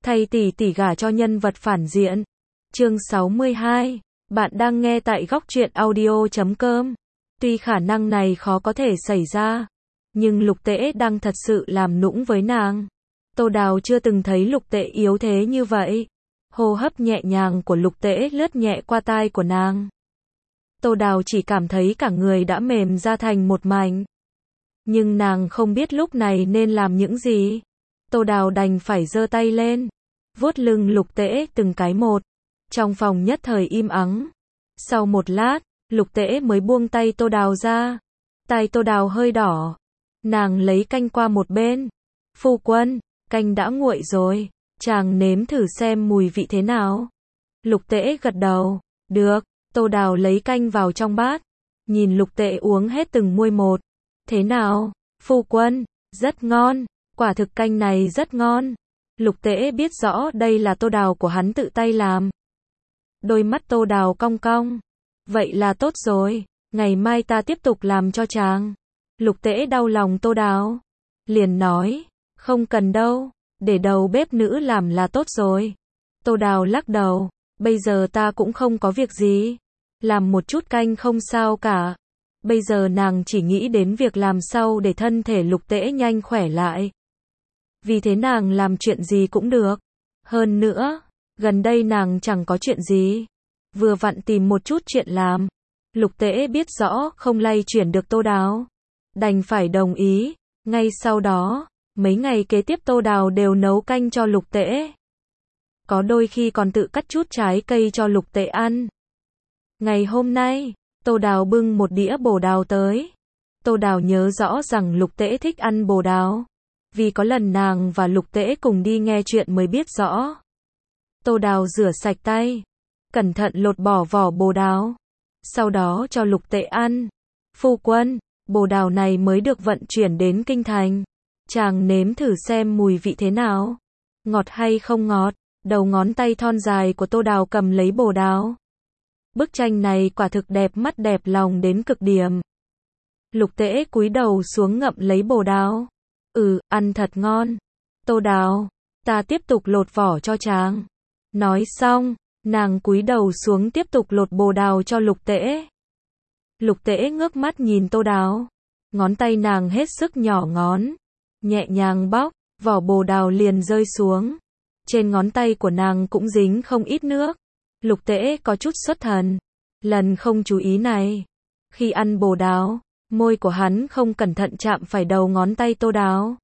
Thay tỷ tỷ gả cho nhân vật phản diện. Chương 62. Bạn đang nghe tại góc truyện audio.com. Tuy khả năng này khó có thể xảy ra, nhưng Lục Tễ đang thật sự làm nũng với nàng. Tô Đào chưa từng thấy Lục Tễ yếu thế như vậy. Hô hấp nhẹ nhàng của Lục Tễ lướt nhẹ qua tai của nàng. Tô Đào chỉ cảm thấy cả người đã mềm ra thành một mảnh. Nhưng nàng không biết lúc này nên làm những gì. Tô Đào đành phải giơ tay lên, vuốt lưng Lục Tễ từng cái một. Trong phòng nhất thời im ắng. Sau một lát, Lục Tễ mới buông tay Tô Đào ra. Tai Tô Đào hơi đỏ. Nàng lấy canh qua một bên. Phu quân, canh đã nguội rồi, chàng nếm thử xem mùi vị thế nào. Lục Tễ gật đầu. Được. Tô Đào lấy canh vào trong bát, nhìn Lục Tễ uống hết từng muôi một. Thế nào, phu quân? Rất ngon, quả thực canh này rất ngon. Lục Tễ biết rõ đây là Tô Đào của hắn tự tay làm. Đôi mắt Tô Đào cong cong. Vậy là tốt rồi, ngày mai ta tiếp tục làm cho chàng. Lục Tễ đau lòng Tô Đào, liền nói, không cần đâu, để đầu bếp nữ làm là tốt rồi. Tô Đào lắc đầu, bây giờ ta cũng không có việc gì, làm một chút canh không sao cả. Bây giờ nàng chỉ nghĩ đến việc làm sao để thân thể Lục Tễ nhanh khỏe lại. Vì thế nàng làm chuyện gì cũng được. Hơn nữa, gần đây nàng chẳng có chuyện gì, vừa vặn tìm một chút chuyện làm. Lục Tễ biết rõ không lay chuyển được Tô Đào, đành phải đồng ý. Ngay sau đó, mấy ngày kế tiếp Tô Đào đều nấu canh cho Lục Tễ. Có đôi khi còn tự cắt chút trái cây cho Lục Tễ ăn. Ngày hôm nay, Tô Đào bưng một đĩa bồ đào tới. Tô Đào nhớ rõ rằng Lục Tễ thích ăn bồ đào, vì có lần nàng và Lục Tễ cùng đi nghe chuyện mới biết rõ. Tô Đào rửa sạch tay, cẩn thận lột bỏ vỏ bồ đào, sau đó cho Lục Tễ ăn. Phu quân, bồ đào này mới được vận chuyển đến kinh thành, chàng nếm thử xem mùi vị thế nào, ngọt hay không ngọt. Đầu ngón tay thon dài của Tô Đào cầm lấy bồ đào. Bức tranh này quả thực đẹp mắt đẹp lòng đến cực điểm. Lục Tễ cúi đầu xuống ngậm lấy bồ đào. Ăn thật ngon. Tô Đào, ta tiếp tục lột vỏ cho chàng. Nói xong, nàng cúi đầu xuống tiếp tục lột bồ đào cho Lục Tễ. Lục Tễ ngước mắt nhìn Tô Đào. Ngón tay nàng hết sức nhỏ ngón, nhẹ nhàng bóc, vỏ bồ đào liền rơi xuống. Trên ngón tay của nàng cũng dính không ít nước. Lục Tễ có chút xuất thần. Lần không chú ý này, khi ăn bồ đào, môi của hắn không cẩn thận chạm phải đầu ngón tay Tô Đào.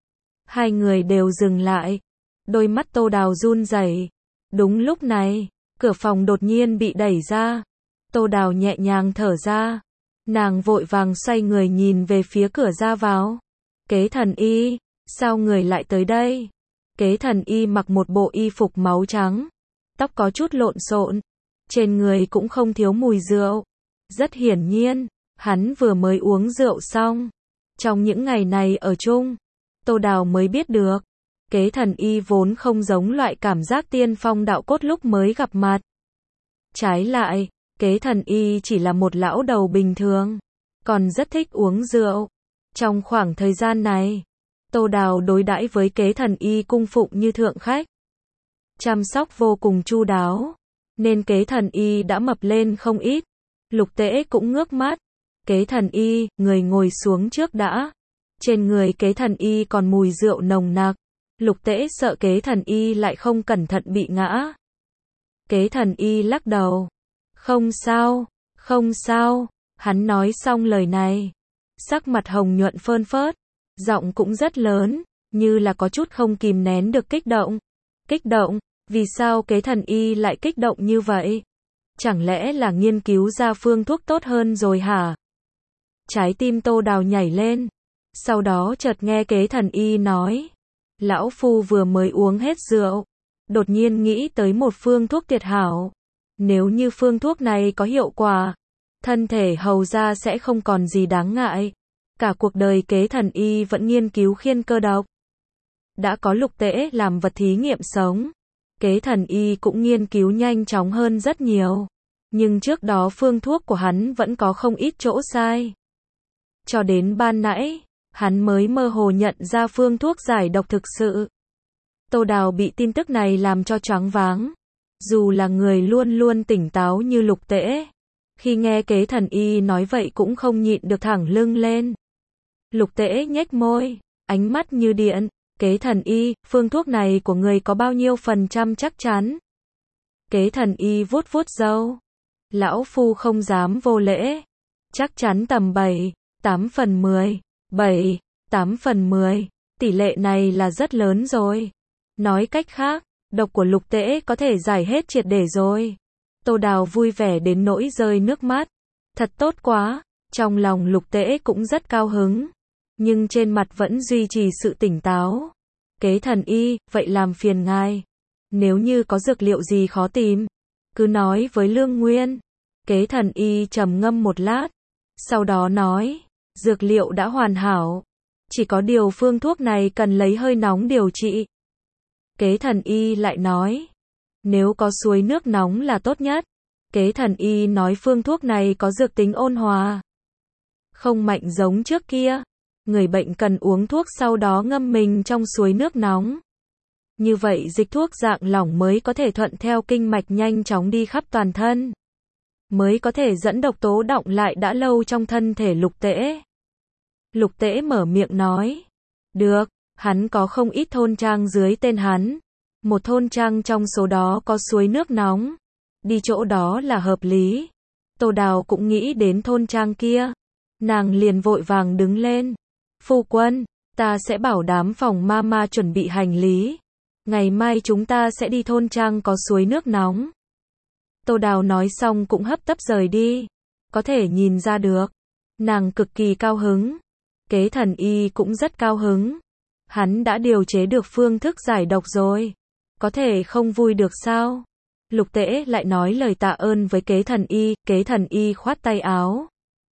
Hai người đều dừng lại. Đôi mắt Tô Đào run rẩy. Đúng lúc này, cửa phòng đột nhiên bị đẩy ra. Tô Đào nhẹ nhàng thở ra. Nàng vội vàng xoay người nhìn về phía cửa ra vào. Kế Thần Y, sao người lại tới đây? Kế Thần Y mặc một bộ y phục máu trắng, tóc có chút lộn xộn, trên người cũng không thiếu mùi rượu. Rất hiển nhiên, hắn vừa mới uống rượu xong. Trong những ngày này ở chung, Tô Đào mới biết được, Kế Thần Y vốn không giống loại cảm giác tiên phong đạo cốt lúc mới gặp mặt. Trái lại, Kế Thần Y chỉ là một lão đầu bình thường, còn rất thích uống rượu. Trong khoảng thời gian này, Tô Đào đối đãi với Kế Thần Y cung phụng như thượng khách, chăm sóc vô cùng chu đáo, nên Kế Thần Y đã mập lên không ít. Lục Tễ cũng ngước mắt. Kế Thần Y, người ngồi xuống trước đã. Trên người Kế Thần Y còn mùi rượu nồng nặc. Lục Tễ sợ Kế Thần Y lại không cẩn thận bị ngã. Kế Thần Y lắc đầu. Không sao, không sao. Hắn nói xong lời này, sắc mặt hồng nhuận phơn phớt, giọng cũng rất lớn, như là có chút không kìm nén được kích động. Kích động? Vì sao Kế Thần Y lại kích động như vậy? Chẳng lẽ là nghiên cứu ra phương thuốc tốt hơn rồi hả? Trái tim Tô Đào nhảy lên. Sau đó chợt nghe Kế Thần Y nói, lão phu vừa mới uống hết rượu, đột nhiên nghĩ tới một phương thuốc tuyệt hảo. Nếu như phương thuốc này có hiệu quả, thân thể hầu ra sẽ không còn gì đáng ngại. Cả cuộc đời Kế Thần Y vẫn nghiên cứu khiên cơ độc. Đã có Lục Tễ làm vật thí nghiệm sống, Kế Thần Y cũng nghiên cứu nhanh chóng hơn rất nhiều. Nhưng trước đó phương thuốc của hắn vẫn có không ít chỗ sai. Cho đến ban nãy, hắn mới mơ hồ nhận ra phương thuốc giải độc thực sự. Tô Đào bị tin tức này làm cho choáng váng. Dù là người luôn luôn tỉnh táo như Lục Tễ, khi nghe Kế Thần Y nói vậy cũng không nhịn được thẳng lưng lên. Lục Tễ nhếch môi, ánh mắt như điện. Kế Thần Y, phương thuốc này của người có bao nhiêu % chắc chắn? Kế Thần Y vuốt vuốt râu. Lão phu không dám vô lễ. Chắc chắn tầm 7-8/10. 7-8/10. Tỷ lệ này là rất lớn rồi. Nói cách khác, độc của Lục Tễ có thể giải hết triệt để rồi. Tô Đào vui vẻ đến nỗi rơi nước mắt. Thật tốt quá. Trong lòng Lục Tễ cũng rất cao hứng, nhưng trên mặt vẫn duy trì sự tỉnh táo. Kế Thần Y, vậy làm phiền ngài. Nếu như có dược liệu gì khó tìm, cứ nói với Lương Nguyên. Kế Thần Y trầm ngâm một lát, sau đó nói, dược liệu đã hoàn hảo. Chỉ có điều phương thuốc này cần lấy hơi nóng điều trị. Kế Thần Y lại nói, nếu có suối nước nóng là tốt nhất. Kế Thần Y nói phương thuốc này có dược tính ôn hòa, không mạnh giống trước kia. Người bệnh cần uống thuốc sau đó ngâm mình trong suối nước nóng. Như vậy dịch thuốc dạng lỏng mới có thể thuận theo kinh mạch nhanh chóng đi khắp toàn thân, mới có thể dẫn độc tố đọng lại đã lâu trong thân thể Lục Tễ. Lục Tễ mở miệng nói, được, hắn có không ít thôn trang dưới tên hắn. Một thôn trang trong số đó có suối nước nóng. Đi chỗ đó là hợp lý. Tô Đào cũng nghĩ đến thôn trang kia. Nàng liền vội vàng đứng lên. Phu quân, ta sẽ bảo đám phòng mama chuẩn bị hành lý. Ngày mai chúng ta sẽ đi thôn trang có suối nước nóng. Tô Đào nói xong cũng hấp tấp rời đi. Có thể nhìn ra được, nàng cực kỳ cao hứng. Kế Thần Y cũng rất cao hứng. Hắn đã điều chế được phương thức giải độc rồi. Có thể không vui được sao? Lục Tễ lại nói lời tạ ơn với Kế Thần Y. Kế Thần Y khoát tay áo.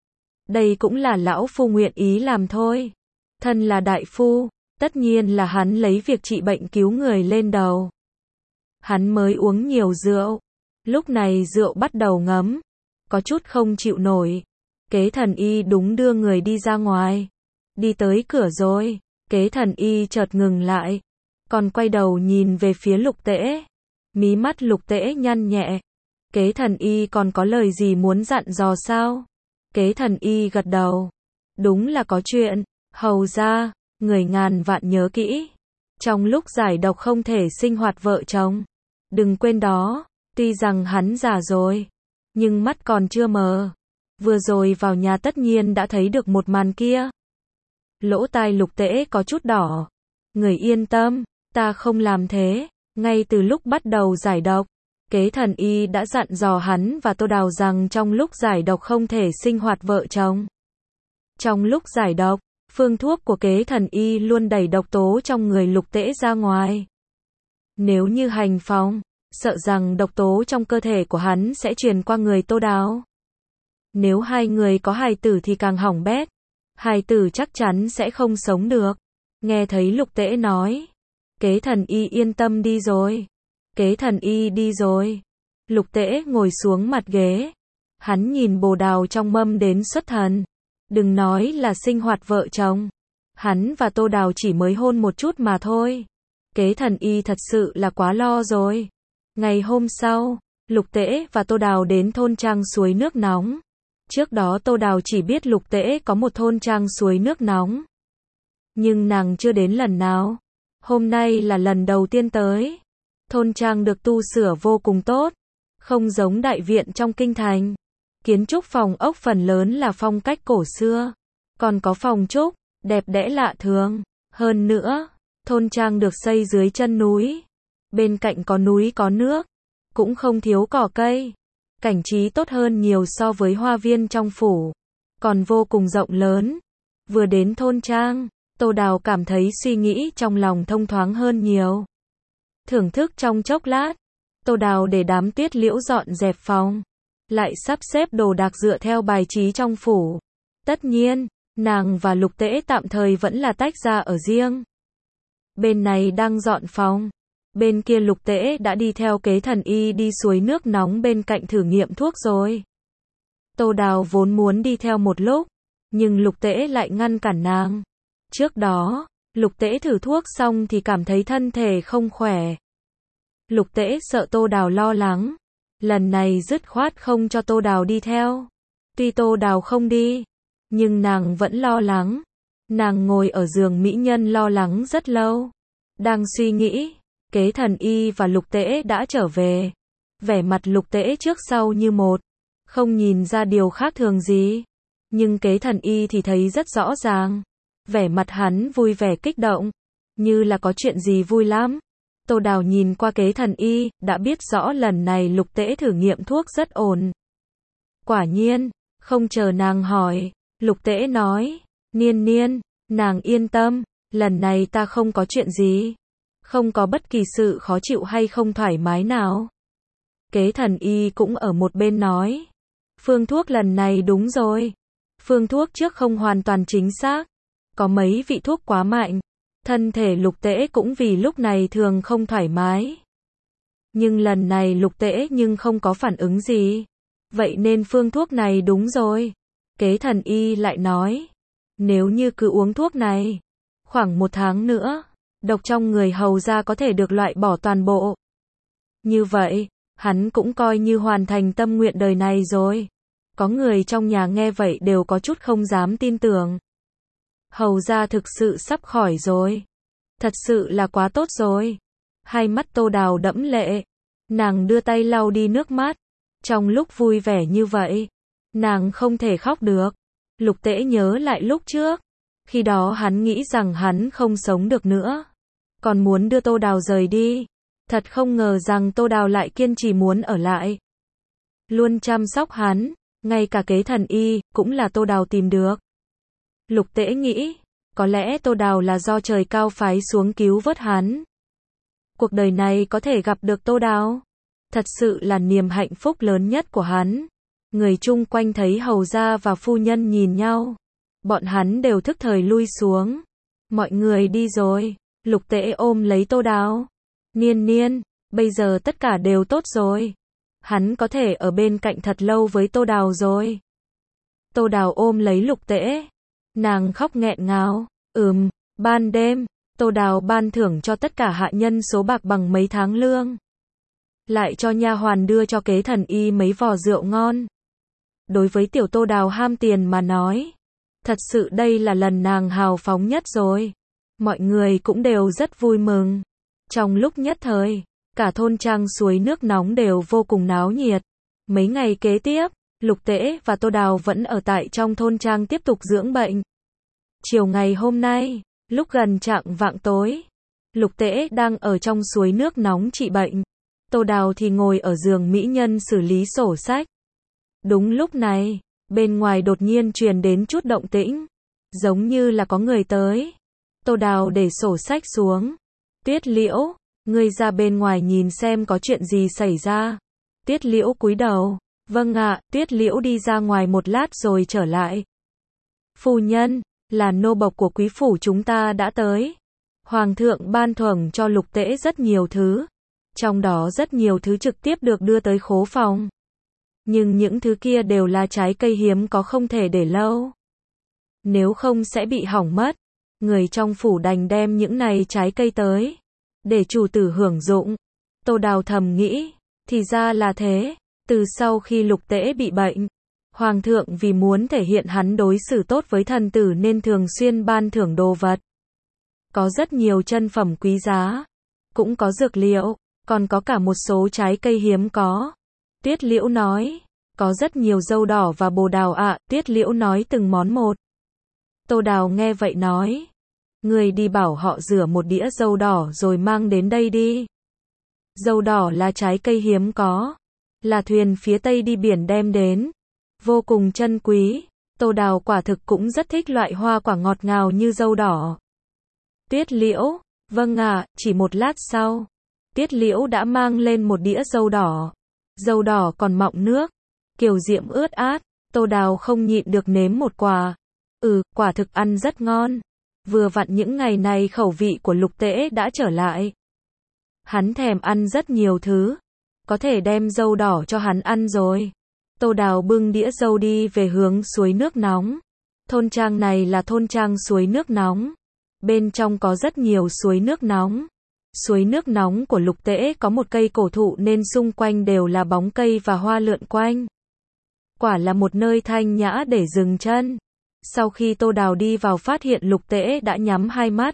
Đây cũng là lão phu nguyện ý làm thôi. Thân là đại phu, tất nhiên là hắn lấy việc trị bệnh cứu người lên đầu. Hắn mới uống nhiều rượu. Lúc này rượu bắt đầu ngấm, có chút không chịu nổi. Kế Thần Y đúng đưa người đi ra ngoài. Đi tới cửa rồi, Kế Thần Y chợt ngừng lại, còn quay đầu nhìn về phía Lục Tễ. Mí mắt Lục Tễ nhăn nhẹ. Kế Thần Y còn có lời gì muốn dặn dò sao? Kế Thần Y gật đầu. Đúng là có chuyện. Hầu ra, người ngàn vạn nhớ kỹ. Trong lúc giải độc không thể sinh hoạt vợ chồng. Đừng quên đó. Tuy rằng hắn già rồi, nhưng mắt còn chưa mờ. Vừa rồi vào nhà tất nhiên đã thấy được một màn kia. Lỗ tai Lục Tễ có chút đỏ. Người yên tâm, ta không làm thế. Ngay từ lúc bắt đầu giải độc, Kế Thần Y đã dặn dò hắn và Tô Đào rằng trong lúc giải độc không thể sinh hoạt vợ chồng. Trong lúc giải độc, phương thuốc của Kế Thần Y luôn đẩy độc tố trong người Lục Tễ ra ngoài. Nếu như hành phong, sợ rằng độc tố trong cơ thể của hắn sẽ truyền qua người Tô Đào. Nếu hai người có hài tử thì càng hỏng bét. Hài tử chắc chắn sẽ không sống được. Nghe thấy Lục Tễ nói, Kế Thần Y yên tâm đi rồi. Kế Thần Y đi rồi. Lục Tễ ngồi xuống mặt ghế. Hắn nhìn bồ đào trong mâm đến xuất thần. Đừng nói là sinh hoạt vợ chồng. Hắn và Tô Đào chỉ mới hôn một chút mà thôi. Kế Thần Y thật sự là quá lo rồi. Ngày hôm sau, Lục Tễ và Tô Đào đến thôn trang suối nước nóng. Trước đó Tô Đào chỉ biết Lục Tễ có một thôn trang suối nước nóng, nhưng nàng chưa đến lần nào. Hôm nay là lần đầu tiên tới. Thôn trang được tu sửa vô cùng tốt, không giống đại viện trong kinh thành. Kiến trúc phòng ốc phần lớn là phong cách cổ xưa, còn có phòng trúc đẹp đẽ lạ thường. Hơn nữa, thôn trang được xây dưới chân núi, bên cạnh có núi có nước, cũng không thiếu cỏ cây. Cảnh trí tốt hơn nhiều so với hoa viên trong phủ, còn vô cùng rộng lớn. Vừa đến thôn trang, Tô Đào cảm thấy suy nghĩ trong lòng thông thoáng hơn nhiều. Thưởng thức trong chốc lát, Tô Đào để đám Tuyết Liễu dọn dẹp phòng, lại sắp xếp đồ đạc dựa theo bài trí trong phủ. Tất nhiên, nàng và Lục Tễ tạm thời vẫn là tách ra ở riêng. Bên này đang dọn phòng, bên kia Lục Tễ đã đi theo Kế Thần Y đi suối nước nóng bên cạnh thử nghiệm thuốc rồi. Tô Đào vốn muốn đi theo một lúc, nhưng Lục Tễ lại ngăn cản nàng. Trước đó, Lục Tễ thử thuốc xong thì cảm thấy thân thể không khỏe. Lục Tễ sợ Tô Đào lo lắng. Lần này dứt khoát không cho Tô Đào đi theo. Tuy Tô Đào không đi, nhưng nàng vẫn lo lắng. Nàng ngồi ở giường mỹ nhân lo lắng rất lâu. Đang suy nghĩ, Kế Thần Y và Lục Tễ đã trở về. Vẻ mặt Lục Tễ trước sau như một, không nhìn ra điều khác thường gì. Nhưng Kế Thần Y thì thấy rất rõ ràng. Vẻ mặt hắn vui vẻ kích động, như là có chuyện gì vui lắm. Tô Đào nhìn qua Kế Thần Y, đã biết rõ lần này Lục Tễ thử nghiệm thuốc rất ổn. Quả nhiên, không chờ nàng hỏi, Lục Tễ nói, Niên Niên, nàng yên tâm, lần này ta không có chuyện gì. Không có bất kỳ sự khó chịu hay không thoải mái nào. Kế Thần Y cũng ở một bên nói, phương thuốc lần này đúng rồi. Phương thuốc trước không hoàn toàn chính xác. Có mấy vị thuốc quá mạnh. Thân thể Lục Tễ cũng vì lúc này thường không thoải mái. Nhưng lần này Lục Tễ nhưng không có phản ứng gì. Vậy nên phương thuốc này đúng rồi. Kế Thần Y lại nói, nếu như cứ uống thuốc này, khoảng 1 tháng nữa, độc trong người hầu ra có thể được loại bỏ toàn bộ. Như vậy, hắn cũng coi như hoàn thành tâm nguyện đời này rồi. Có người trong nhà nghe vậy đều có chút không dám tin tưởng. Hầu ra thực sự sắp khỏi rồi. Thật sự là quá tốt rồi. Hai mắt Tô Đào đẫm lệ. Nàng đưa tay lau đi nước mắt. Trong lúc vui vẻ như vậy, nàng không thể khóc được. Lục Tễ nhớ lại lúc trước. Khi đó hắn nghĩ rằng hắn không sống được nữa. Còn muốn đưa Tô Đào rời đi. Thật không ngờ rằng Tô Đào lại kiên trì muốn ở lại. Luôn chăm sóc hắn. Ngay cả Kế Thần Y, cũng là Tô Đào tìm được. Lục Tễ nghĩ, có lẽ Tô Đào là do trời cao phái xuống cứu vớt hắn. Cuộc đời này có thể gặp được Tô Đào, thật sự là niềm hạnh phúc lớn nhất của hắn. Người chung quanh thấy hầu gia và phu nhân nhìn nhau. Bọn hắn đều thức thời lui xuống. Mọi người đi rồi, Lục Tễ ôm lấy Tô Đào. Niên Niên, bây giờ tất cả đều tốt rồi. Hắn có thể ở bên cạnh thật lâu với Tô Đào rồi. Tô Đào ôm lấy Lục Tễ. Nàng khóc nghẹn ngào. Ban đêm, Tô Đào ban thưởng cho tất cả hạ nhân số bạc bằng mấy tháng lương. Lại cho nha hoàn đưa cho Kế Thần Y mấy vò rượu ngon. Đối với tiểu Tô Đào ham tiền mà nói, thật sự đây là lần nàng hào phóng nhất rồi. Mọi người cũng đều rất vui mừng. Trong lúc nhất thời, cả thôn trang suối nước nóng đều vô cùng náo nhiệt. Mấy ngày kế tiếp, Lục Tễ và Tô Đào vẫn ở tại trong thôn trang tiếp tục dưỡng bệnh. Chiều ngày hôm nay, lúc gần chạng vạng tối, Lục Tễ đang ở trong suối nước nóng trị bệnh. Tô Đào thì ngồi ở giường mỹ nhân xử lý sổ sách. Đúng lúc này, bên ngoài đột nhiên truyền đến chút động tĩnh, giống như là có người tới. Tô Đào để sổ sách xuống. Tiết Liễu, ngươi ra bên ngoài nhìn xem có chuyện gì xảy ra. Tiết Liễu cúi đầu. Vâng ạ, Tiết Liễu đi ra ngoài một lát rồi trở lại. Phu nhân, là nô bộc của quý phủ chúng ta đã tới. Hoàng thượng ban thưởng cho Lục Tễ rất nhiều thứ. Trong đó rất nhiều thứ trực tiếp được đưa tới khố phòng. Nhưng những thứ kia đều là trái cây hiếm có không thể để lâu. Nếu không sẽ bị hỏng mất. Người trong phủ đành đem những này trái cây tới, để chủ tử hưởng dụng. Tô Đào thầm nghĩ, thì ra là thế. Từ sau khi Lục Tễ bị bệnh, Hoàng thượng vì muốn thể hiện hắn đối xử tốt với thần tử nên thường xuyên ban thưởng đồ vật. Có rất nhiều chân phẩm quý giá, cũng có dược liệu, còn có cả một số trái cây hiếm có. Tiết Liễu nói, có rất nhiều dâu đỏ và bồ đào ạ. Tiết Liễu nói từng món một. Tô Đào nghe vậy nói, người đi bảo họ rửa một đĩa dâu đỏ rồi mang đến đây đi. Dâu đỏ là trái cây hiếm có, là thuyền phía Tây đi biển đem đến, vô cùng chân quý. Tô Đào quả thực cũng rất thích loại hoa quả ngọt ngào như dâu đỏ. Tiết Liễu, vâng ạ. Chỉ một lát sau, Tiết Liễu đã mang lên một đĩa dâu đỏ. Dâu đỏ còn mọng nước, kiều diễm ướt át. Tô Đào không nhịn được nếm một quả. Quả thực ăn rất ngon. Vừa vặn những ngày này khẩu vị của Lục Tễ đã trở lại. Hắn thèm ăn rất nhiều thứ, có thể đem dâu đỏ cho hắn ăn rồi. Tô Đào bưng đĩa dâu đi về hướng suối nước nóng. Thôn trang này là thôn trang suối nước nóng. Bên trong có rất nhiều suối nước nóng. Suối nước nóng của Lục Tễ có một cây cổ thụ nên xung quanh đều là bóng cây và hoa lượn quanh. Quả là một nơi thanh nhã để dừng chân. Sau khi Tô Đào đi vào phát hiện Lục Tễ đã nhắm hai mắt.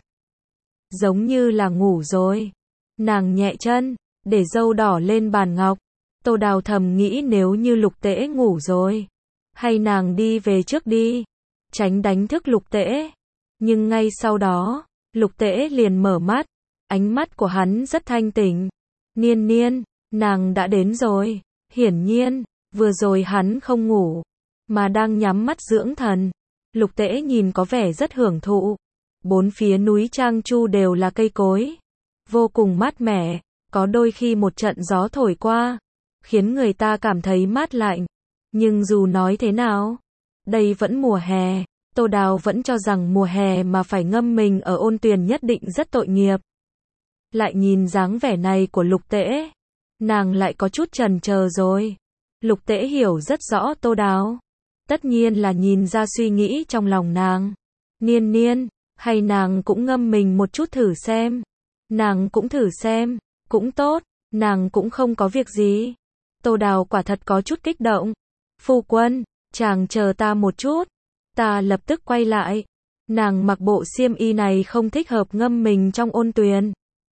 Giống như là ngủ rồi. Nàng nhẹ chân, để dâu đỏ lên bàn ngọc. Tô Đào thầm nghĩ nếu như Lục Tễ ngủ rồi. Hay nàng đi về trước đi. Tránh đánh thức Lục Tễ. Nhưng ngay sau đó, Lục Tễ liền mở mắt. Ánh mắt của hắn rất thanh tỉnh. Niên Niên, nàng đã đến rồi. Hiển nhiên, vừa rồi hắn không ngủ, mà đang nhắm mắt dưỡng thần. Lục Tễ nhìn có vẻ rất hưởng thụ. Bốn phía núi Trang Chu đều là cây cối. Vô cùng mát mẻ, có đôi khi một trận gió thổi qua, khiến người ta cảm thấy mát lạnh. Nhưng dù nói thế nào, đây vẫn mùa hè. Tô Đào vẫn cho rằng mùa hè mà phải ngâm mình ở ôn tuyền nhất định rất tội nghiệp. Lại nhìn dáng vẻ này của Lục Tễ, nàng lại có chút chần chờ rồi. Lục Tễ hiểu rất rõ Tô Đào. Tất nhiên là nhìn ra suy nghĩ trong lòng nàng. Niên Niên, hay nàng cũng ngâm mình một chút thử xem. Nàng cũng thử xem, cũng tốt, nàng cũng không có việc gì. Tô Đào quả thật có chút kích động. Phu quân, chàng chờ ta một chút. Ta lập tức quay lại. Nàng mặc bộ xiêm y này không thích hợp ngâm mình trong ôn tuyền.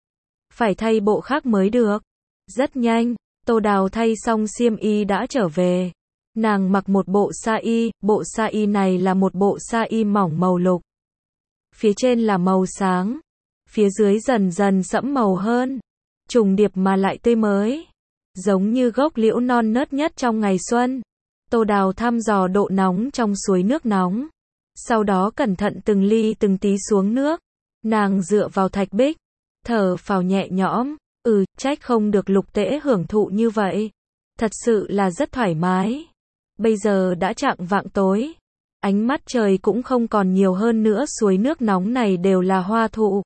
Phải thay bộ khác mới được. Rất nhanh, Tô Đào thay xong xiêm y đã trở về. Nàng mặc một bộ bộ sa y này là một bộ sa y mỏng màu lục. Phía trên là màu sáng, phía dưới dần dần sẫm màu hơn, trùng điệp mà lại tươi mới, giống như gốc liễu non nớt nhất trong ngày xuân. Tô Đào thăm dò độ nóng trong suối nước nóng, sau đó cẩn thận từng ly từng tí xuống nước. Nàng dựa vào thạch bích, thở phào nhẹ nhõm, trách không được Lục Tễ hưởng thụ như vậy. Thật sự là rất thoải mái. Bây giờ đã chạng vạng tối, ánh mắt trời cũng không còn nhiều hơn nữa, suối nước nóng này đều là hoa thụ.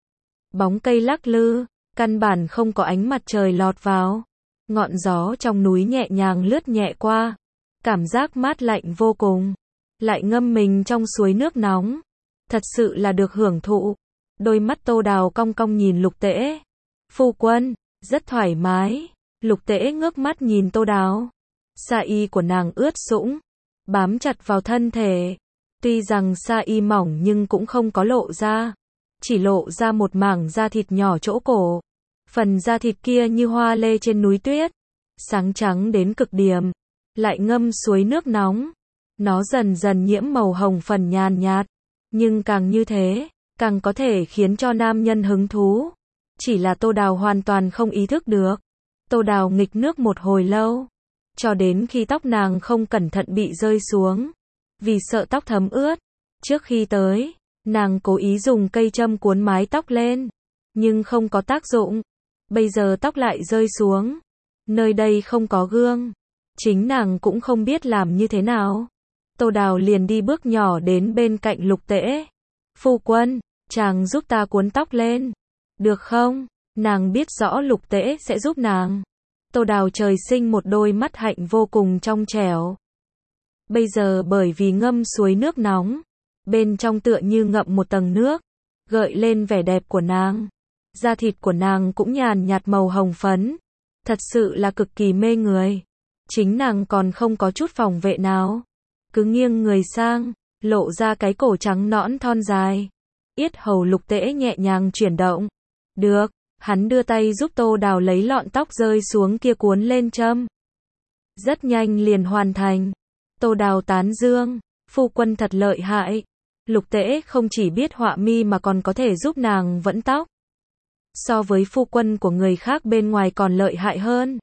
Bóng cây lắc lư, căn bản không có ánh mặt trời lọt vào. Ngọn gió trong núi nhẹ nhàng lướt nhẹ qua, cảm giác mát lạnh vô cùng. Lại ngâm mình trong suối nước nóng, thật sự là được hưởng thụ. Đôi mắt Tô Đào cong cong nhìn Lục Tễ. Phu quân, rất thoải mái. Lục Tễ ngước mắt nhìn Tô Đào. Sa y của nàng ướt sũng, bám chặt vào thân thể. Tuy rằng sa y mỏng nhưng cũng không có lộ ra, chỉ lộ ra một mảng da thịt nhỏ chỗ cổ. Phần da thịt kia như hoa lê trên núi tuyết, sáng trắng đến cực điểm. Lại ngâm suối nước nóng, nó dần dần nhiễm màu hồng phần nhàn nhạt. Nhưng càng như thế, càng có thể khiến cho nam nhân hứng thú. Chỉ là Tô Đào hoàn toàn không ý thức được. Tô Đào nghịch nước một hồi lâu, cho đến khi tóc nàng không cẩn thận bị rơi xuống. Vì sợ tóc thấm ướt, trước khi tới, nàng cố ý dùng cây châm cuốn mái tóc lên, nhưng không có tác dụng. Bây giờ tóc lại rơi xuống. Nơi đây không có gương, chính nàng cũng không biết làm như thế nào. Tô Đào liền đi bước nhỏ đến bên cạnh Lục Tễ. Phu quân, chàng giúp ta cuốn tóc lên, được không? Nàng biết rõ Lục Tễ sẽ giúp nàng. Tô Đào trời sinh một đôi mắt hạnh vô cùng trong trẻo. Bây giờ bởi vì ngâm suối nước nóng, bên trong tựa như ngậm một tầng nước, gợi lên vẻ đẹp của nàng. Da thịt của nàng cũng nhàn nhạt màu hồng phấn, thật sự là cực kỳ mê người. Chính nàng còn không có chút phòng vệ nào, cứ nghiêng người sang, lộ ra cái cổ trắng nõn thon dài. Yết hầu Lục Tễ nhẹ nhàng chuyển động. Được, hắn đưa tay giúp Tô Đào lấy lọn tóc rơi xuống kia cuốn lên châm. Rất nhanh liền hoàn thành. Tô Đào tán dương, phu quân thật lợi hại. Lục Tễ không chỉ biết họa mi mà còn có thể giúp nàng vẫn tóc. So với phu quân của người khác bên ngoài còn lợi hại hơn.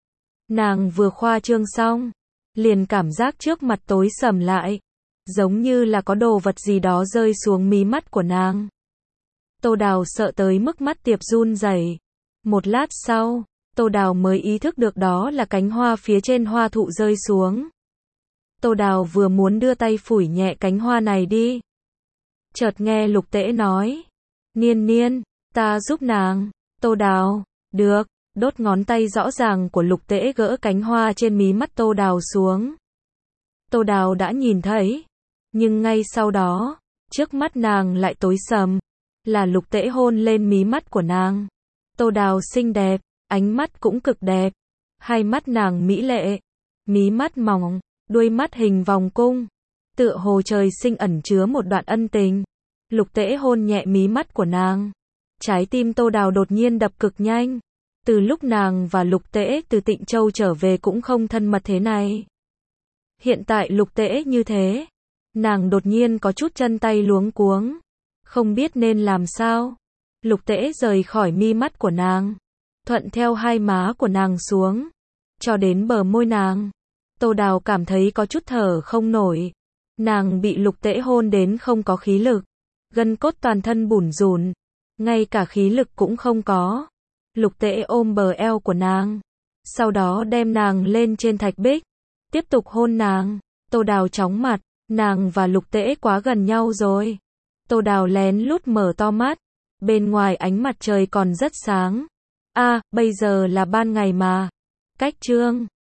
Nàng vừa khoa trương xong, liền cảm giác trước mặt tối sầm lại, giống như là có đồ vật gì đó rơi xuống mí mắt của nàng. Tô Đào sợ tới mức mắt tiệp run rẩy. Một lát sau, Tô Đào mới ý thức được đó là cánh hoa phía trên hoa thụ rơi xuống. Tô Đào vừa muốn đưa tay phủi nhẹ cánh hoa này đi, chợt nghe Lục Tễ nói, Niên Niên, ta giúp nàng. Tô Đào, được. Đốt ngón tay rõ ràng của Lục Tễ gỡ cánh hoa trên mí mắt Tô Đào xuống. Tô Đào đã nhìn thấy, nhưng ngay sau đó, trước mắt nàng lại tối sầm. là Lục Tễ hôn lên mí mắt của nàng. Tô Đào xinh đẹp, ánh mắt cũng cực đẹp. Hai mắt nàng mỹ lệ, mí mắt mỏng, đuôi mắt hình vòng cung, tựa hồ trời sinh ẩn chứa một đoạn ân tình. Lục Tễ hôn nhẹ mí mắt của nàng. Trái tim Tô Đào đột nhiên đập cực nhanh. Từ lúc nàng và Lục Tễ từ Tịnh Châu trở về cũng không thân mật thế này. Hiện tại Lục Tễ như thế, nàng đột nhiên có chút chân tay luống cuống, không biết nên làm sao. Lục Tễ rời khỏi mi mắt của nàng, thuận theo hai má của nàng xuống, cho đến bờ môi nàng. Tô Đào cảm thấy có chút thở không nổi. Nàng bị Lục Tễ hôn đến không có khí lực, gân cốt toàn thân bủn rủn, ngay cả khí lực cũng không có. Lục Tễ ôm bờ eo của nàng, sau đó đem nàng lên trên thạch bích, tiếp tục hôn nàng. Tô Đào chóng mặt, nàng và Lục Tễ quá gần nhau rồi. Tô Đào lén lút mở to mắt, bên ngoài ánh mặt trời còn rất sáng. Bây giờ là ban ngày mà. Cách chương